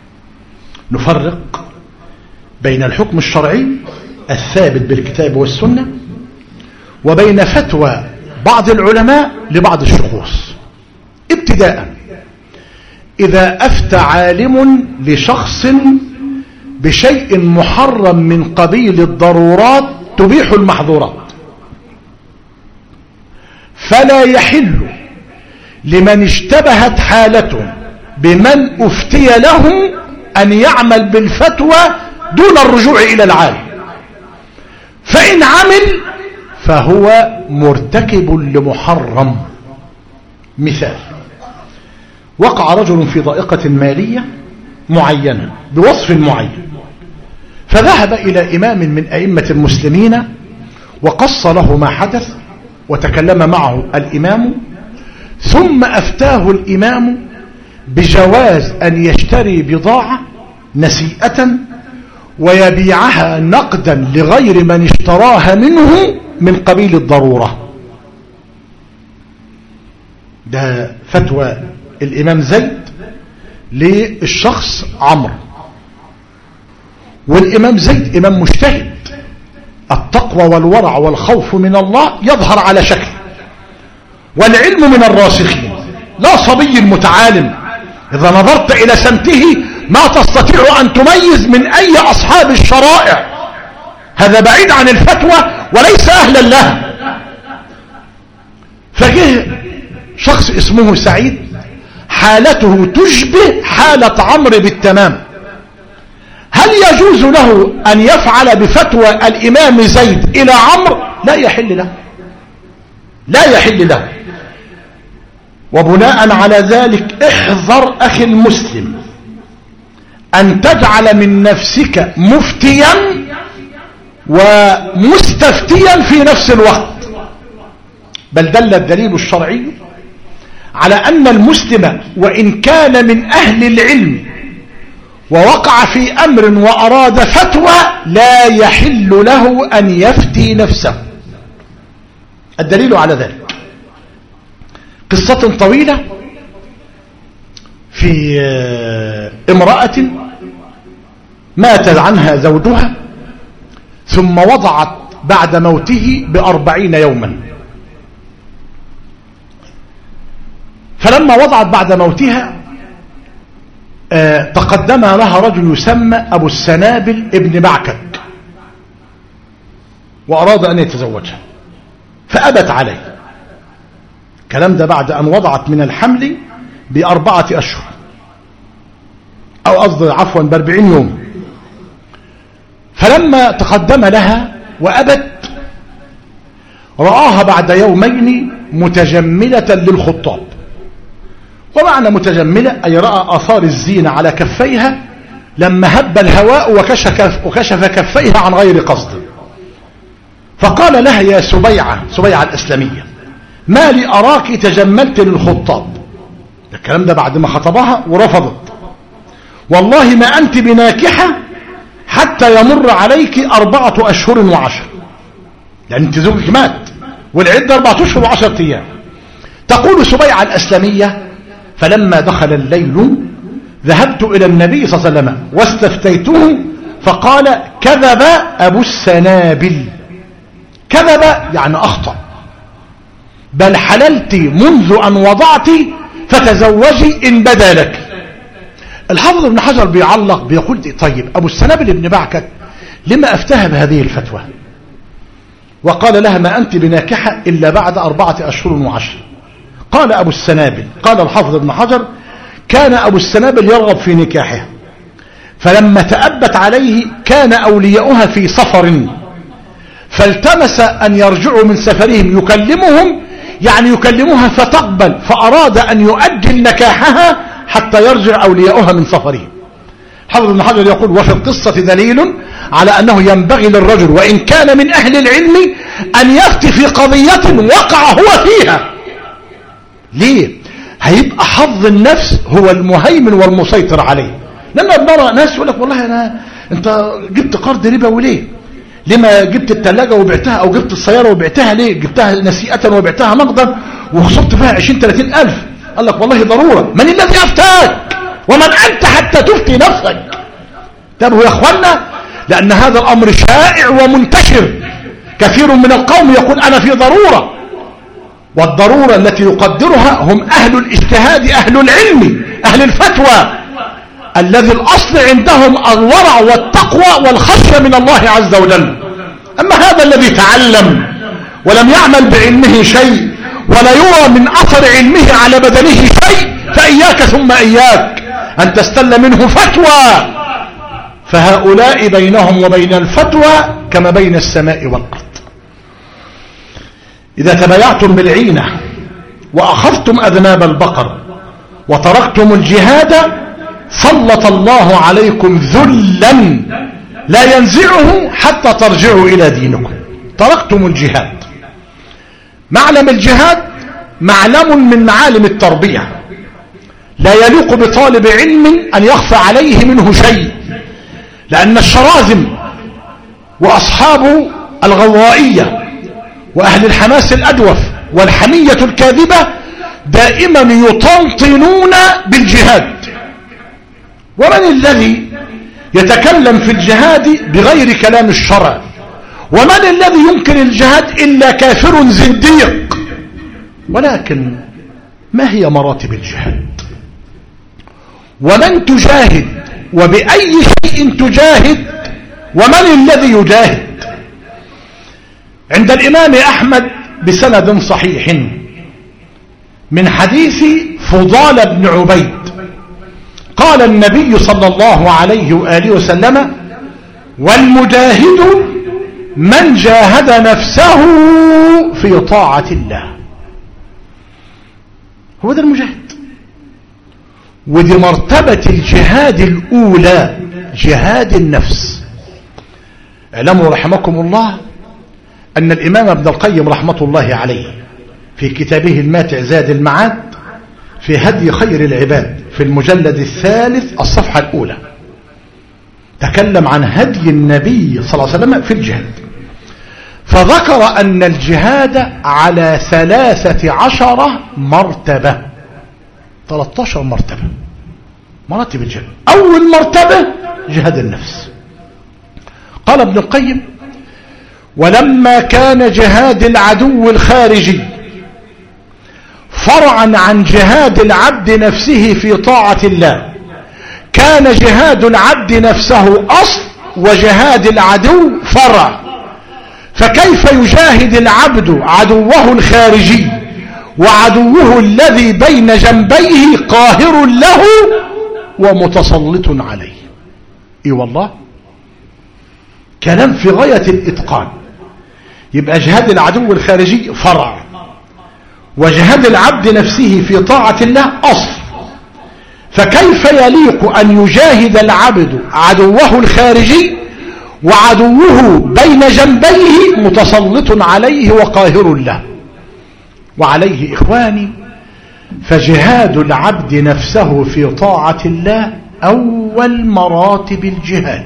نفرق بين الحكم الشرعي الثابت بالكتاب والسنة وبين فتوى بعض العلماء لبعض الشخوص. ابتداء، إذا أفتى عالم لشخص بشيء محرم من قبيل الضرورات تبيح المحظورات، فلا يحل لمن اشتبهت حالته بمن أفتي له أن يعمل بالفتوى دون الرجوع إلى العالم، فإن عمل فهو مرتكب لمحرم. مثال: وقع رجل في ضائقة مالية معينة بوصف معين، فذهب إلى إمام من أئمة المسلمين وقص له ما حدث وتكلم معه الإمام، ثم أفتاه الإمام بجواز أن يشتري بضاعة نسيئة ويبيعها نقدا لغير من اشتراها منه من قبيل الضرورة. ده فتوى الإمام زيد للشخص عمرو، والإمام زيد إمام مجتهد، التقوى والورع والخوف من الله يظهر على شكله، والعلم من الراسخين، لا صبي متعالم إذا نظرت إلى سمته ما تستطيع أن تميز من أي أصحاب الشرائع. هذا بعيد عن الفتوى وليس أهلا لها. فجه شخص اسمه سعيد حالته تشبه حالة عمرو بالتمام، هل يجوز له أن يفعل بفتوى الإمام زيد إلى عمرو؟ لا يحل له، لا يحل له. وبناء على ذلك احذر أخي المسلم أن تجعل من نفسك مفتيا ومستفتيا في نفس الوقت، بل دل الدليل الشرعي على أن المسلم وإن كان من أهل العلم ووقع في أمر وأراد فتوى لا يحل له أن يفتي نفسه. الدليل على ذلك قصة طويلة في امرأة مات عنها زوجها ثم وضعت بعد موته ب40 يوما، فلما وضعت بعد موتها تقدم لها رجل يسمى أبو السنابل ابن معكك وأراد أن يتزوجها فأبت عليه. الكلام ده بعد أن وضعت من الحمل ب4 أشهر، أو قصد عفوا ب40 يوم. فلما تقدم لها وأبت رآها بعد يومين متجملة للخطاب. ومعنى متجملة أي رأى آثار الزينة على كفيها لما هب الهواء وكشف كفيها عن غير قصد. فقال لها: يا سبيعة الإسلامية، ما لي أراك تجملت للخطاب؟ الكلام ده بعد ما خطبها ورفضت. والله ما أنت بناكحة حتى يمر عليك 4 أشهر و10، يعني انت زوجك مات والعدة 4 أشهر و10 أيام. تقول سبيعة الأسلمية: فلما دخل الليل ذهبت إلى النبي صلى الله عليه وسلم واستفتيته فقال: كذب أبو السنابل. كذب يعني أخطأ، بل حللت منذ أن وضعت فتزوجي إن بدا لك. الحافظ ابن حجر بيعلق بيقول: طيب أبو السنابل ابن بعكك لما أفتها بهذه الفتوى وقال لها: ما أنت بناكحة إلا بعد 4 أشهر و10؟ قال أبو السنابل، قال الحافظ ابن حجر: كان أبو السنابل يرغب في نكاحها، فلما تأبت عليه كان أولياؤها في سفر، فالتمس أن يرجعوا من سفرهم يكلمهم، يعني يكلمها فتقبل، فأراد أن يؤجل نكاحها حتى يرجع أولياؤها من سفرهم. حافظ ابن حجر يقول: وفي القصة دليل على أنه ينبغي للرجل وإن كان من أهل العلم أن يفتي في قضية وقع هو فيها. ليه؟ هيبقى حظ النفس هو المهيمن والمسيطر عليه. لما بنرى ناس يقول لك: والله انت جبت قرض ربا وليه؟ لما جبت الثلاجة وبعتها، او جبت السيارة وبعتها ليه؟ جبتها نسيئة وبعتها نقدا وخسرت فيها 20-30 ألف. قال لك: والله ضرورة. من الذي أفتاك؟ ومن أنت حتى تفتي نفسك؟ انتبهوا يا اخوانا، لأن هذا الأمر شائع ومنتشر. كثير من القوم يقول: أنا في ضرورة، والضرورة التي يقدرها هم أهل الاجتهاد، أهل العلم، أهل الفتوى، الذي الأصل عندهم الورع والتقوى والخشية من الله عز وجل. أما هذا الذي تعلم ولم يعمل بعلمه شيء ولا يرى من أثر علمه على بدنه شيء، فإياك ثم إياك أن تستل منه فتوى، فهؤلاء بينهم وبين الفتوى كما بين السماء والأرض. إذا تبايعتم بالعينة وأخذتم أذناب البقر وتركتم الجهاد سلط الله عليكم ذلا لا ينزعه حتى ترجعوا إلى دينكم. تركتم الجهاد. معلم الجهاد معلم من معالم التربية، لا يليق بطالب علم أن يخفى عليه منه شيء، لأن الشرازم وأصحاب الغوائية وأهل الحماس الأدوف والحمية الكاذبة دائما يطنطنون بالجهاد. ومن الذي يتكلم في الجهاد بغير كلام الشرع؟ ومن الذي ينكر الجهاد إلا كافر زنديق؟ ولكن ما هي مراتب الجهاد؟ ومن تجاهد؟ وبأي شيء تجاهد؟ ومن الذي يجاهد؟ عند الإمام أحمد بسند صحيح من حديث فضال بن عبيد قال النبي صلى الله عليه وآله وسلم: والمجاهد من جاهد نفسه في طاعة الله. هو ده المجاهد. ودي مرتبة الجهاد الأولى، جهاد النفس. اعلموا رحمكم الله أن الإمام ابن القيم رحمة الله عليه في كتابه الماتع زاد المعاد في هدي خير العباد في المجلد 3 الصفحة الأولى تكلم عن هدي النبي صلى الله عليه وسلم في الجهاد، فذكر أن الجهاد على 13 مرتبة، 13 مرتبة، مراتب الجهاد. أول مرتبة جهاد النفس. قال ابن القيم: ولما كان جهاد العدو الخارجي فرعا عن جهاد العبد نفسه في طاعة الله، كان جهاد العبد نفسه أصل وجهاد العدو فرع. فكيف يجاهد العبد عدوه الخارجي وعدوه الذي بين جنبيه قاهر له ومتسلط عليه؟ اي والله كلام في غاية الإتقان. يبقى جهاد العدو الخارجي فرع، وجهاد العبد نفسه في طاعة الله أصل. فكيف يليق أن يجاهد العبد عدوه الخارجي وعدوه بين جنبيه متسلط عليه وقاهر له؟ وعليه إخواني فجهاد العبد نفسه في طاعة الله أول مراتب الجهاد،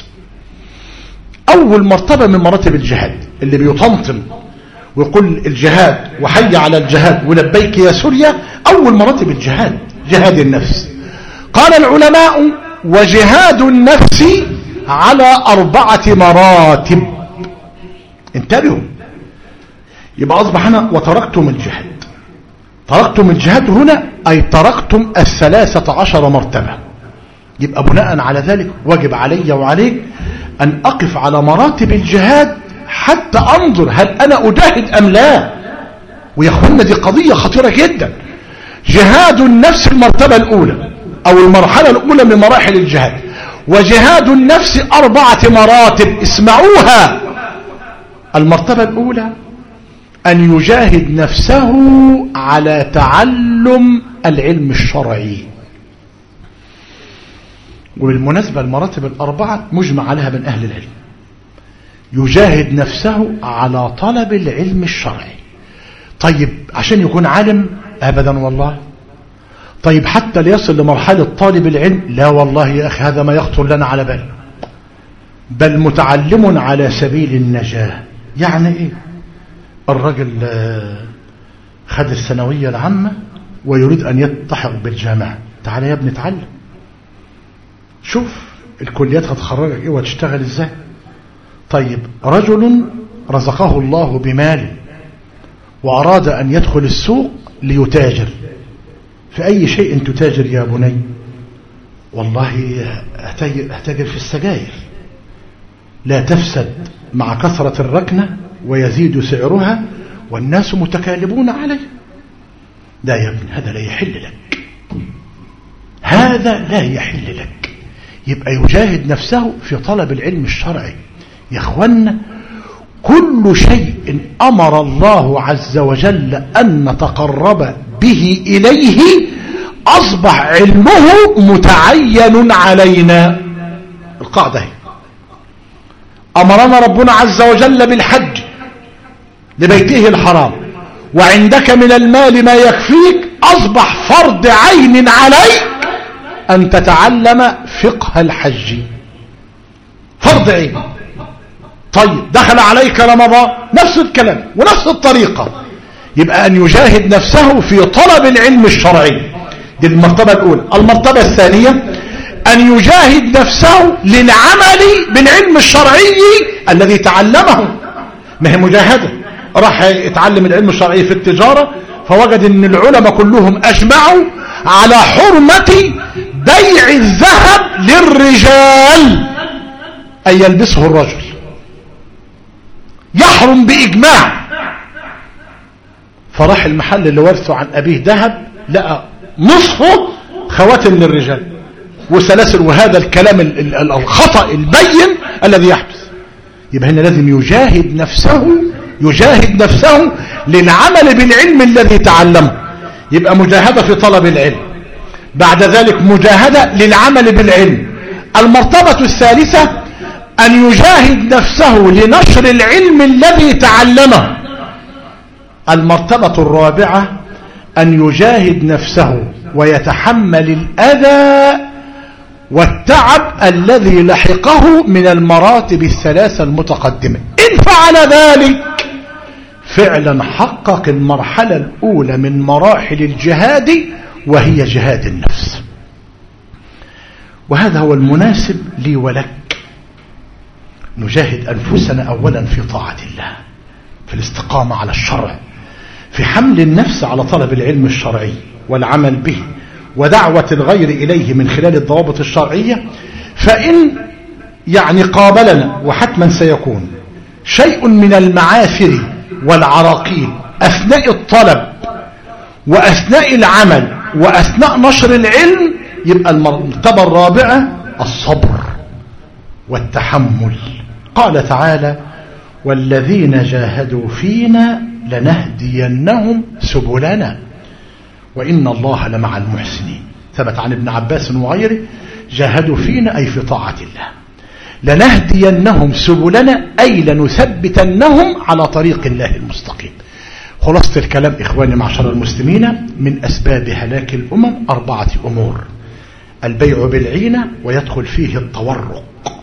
أول مرتبة من مراتب الجهاد. اللي بيطمطم ويقول الجهاد وحي على الجهاد ولبيك يا سوريا، أول مراتب الجهاد جهاد النفس. قال العلماء: وجهاد النفس على 4 مراتب. انتبهوا، يبقى أصبح هنا وتركتم الجهاد. تركتم الجهاد هنا أي تركتم 13 مرتبة. يبقى بناء على ذلك واجب علي وعليك أن أقف على مراتب الجهاد حتى أنظر هل أنا أجاهد أم لا. ويا أخوانا دي قضية خطيرة جدا. جهاد النفس المرتبة الأولى أو المرحلة الأولى من مراحل الجهاد. وجهاد النفس 4 مراتب، اسمعوها. المرتبة الأولى أن يجاهد نفسه على تعلم العلم الشرعي. وبالمناسبة المراتب ال4 مجمع عليها من أهل العلم. يجاهد نفسه على طلب العلم الشرعي. طيب عشان يكون عالم؟ أبدا والله. طيب حتى ليصل لمرحلة طالب العلم؟ لا والله يا أخي، هذا ما يخطر لنا على بال. بل متعلم على سبيل النجاة. يعني إيه؟ الرجل خد الثانوية العامة ويريد أن يلتحق بالجامعة. تعال يا ابني اتعلم، شوف الكليات هتخرجك ايه وهتشتغل ازاي. طيب رجل رزقه الله بمال وأراد أن يدخل السوق ليتاجر. في أي شيء تتاجر يا بني؟ والله أتاجر في السجاير، لا تفسد مع كثرة الركنة ويزيد سعرها والناس متكالبون عليه. لا يا ابن، هذا لا يحل لك، هذا لا يحل لك. يبقى يجاهد نفسه في طلب العلم الشرعي. يا اخوانا كل شيء أمر الله عز وجل أن نتقرب به إليه أصبح علمه متعين علينا. القاعدة هي: أمرنا ربنا عز وجل بالحج لبيته الحرام، وعندك من المال ما يكفيك، أصبح فرض عين عليك أن تتعلم فقه الحج، فرض عين. طيب دخل عليك رمضان، نفس الكلام ونفس الطريقة. يبقى أن يجاهد نفسه في طلب العلم الشرعي. دي المرتبة الأولى. المرتبة الثانية أن يجاهد نفسه للعمل بالعلم الشرعي الذي تعلمه. ما هي مجاهدة؟ راح يتعلم العلم الشرعي في التجارة فوجد أن العلماء كلهم أجمعوا على حرمة بيع الذهب للرجال، أن يلبسه الرجل، يحرم بإجماع. فراح المحل اللي ورثه عن أبيه ذهب لقى نصفه خواتم للرجال وسلاسل، وهذا الكلام الخطأ البين الذي يحدث. يبقى هنا لازم يجاهد نفسه للعمل بالعلم الذي تعلمه. يبقى مجاهدة في طلب العلم، بعد ذلك مجاهدة للعمل بالعلم. المرتبة الثالثة أن يجاهد نفسه لنشر العلم الذي تعلمه. المرتبة الرابعة أن يجاهد نفسه ويتحمل الأذى والتعب الذي لحقه من المراتب الثلاثة المتقدمة. إن فعل ذلك فعلا حقق المرحلة الأولى من مراحل الجهاد، وهي جهاد النفس. وهذا هو المناسب لي ولك. نجاهد أنفسنا أولا في طاعة الله، في الاستقامة على الشرع، في حمل النفس على طلب العلم الشرعي والعمل به ودعوة الغير إليه من خلال الضوابط الشرعية. فإن قابلنا، وحتما سيكون، شيء من المعاثر والعراقيل أثناء الطلب وأثناء العمل وأثناء نشر العلم، يبقى المرتبة الرابعة الصبر والتحمل. قال تعالى: والذين جاهدوا فينا لنهدينهم سبلنا وإن الله لمع المحسنين. ثبت عن ابن عباس وغيره: جاهدوا فينا أي في طاعة الله، لنهدينهم سبلنا أي لنثبتنهم على طريق الله المستقيم. خلاصة الكلام إخواني معشر المسلمين، من أسباب هلاك الأمم 4 أمور: البيع بالعينة، ويدخل فيه التورق.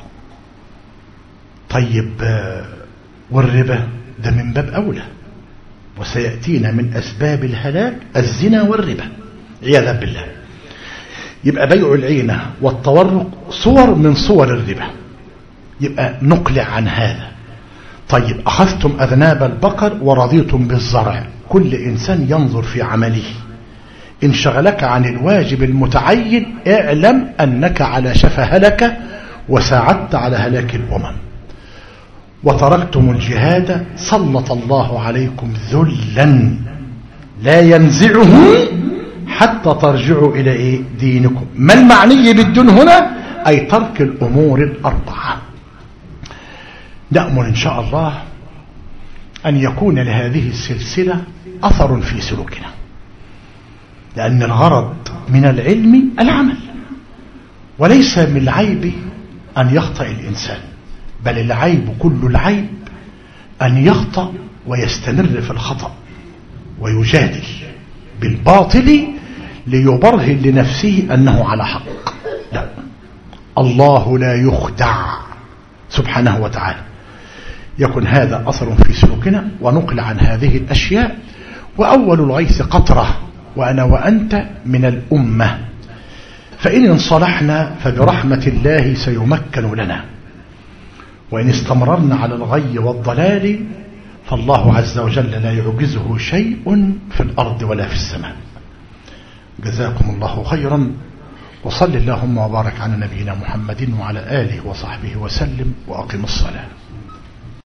طيب والربا ده من باب أولى، وسيأتينا من أسباب الهلاك الزنا والربا عياذا بالله. يبقى بيع العينة والتورق صور من صور الربا، يبقى نقلع عن هذا. طيب أخذتم أذناب البقر ورضيتم بالزرع، كل إنسان ينظر في عمله، إن شغلك عن الواجب المتعين اعلم أنك على شفا هلكة وساعدت على هلاك الأمم. وتركتم الجهاد، سلط الله عليكم ذلا لا ينزعه حتى ترجعوا إلى دينكم. ما المعني بالدين هنا؟ أي ترك الأمور 4. نأمل إن شاء الله أن يكون لهذه السلسلة أثر في سلوكنا، لأن الغرض من العلم العمل، وليس من العيب أن يخطئ الإنسان، بل العيب كل العيب أن يخطأ ويستمر في الخطأ ويجادل بالباطل ليبرهن لنفسه أنه على حق. لا، الله لا يخدع سبحانه وتعالى. يكون هذا أثر في سلوكنا ونقل عن هذه الأشياء. وأول الغيث قطرة، وأنا وأنت من الأمة، فإن انصلحنا فبرحمة الله سيمكن لنا، وإن استمررنا على الغي والضلال فالله عز وجل لا يعجزه شيء في الأرض ولا في السماء. جزاكم الله خيرا، وصل اللهم وبارك على نبينا محمد وعلى آله وصحبه وسلم، وأقم الصلاة.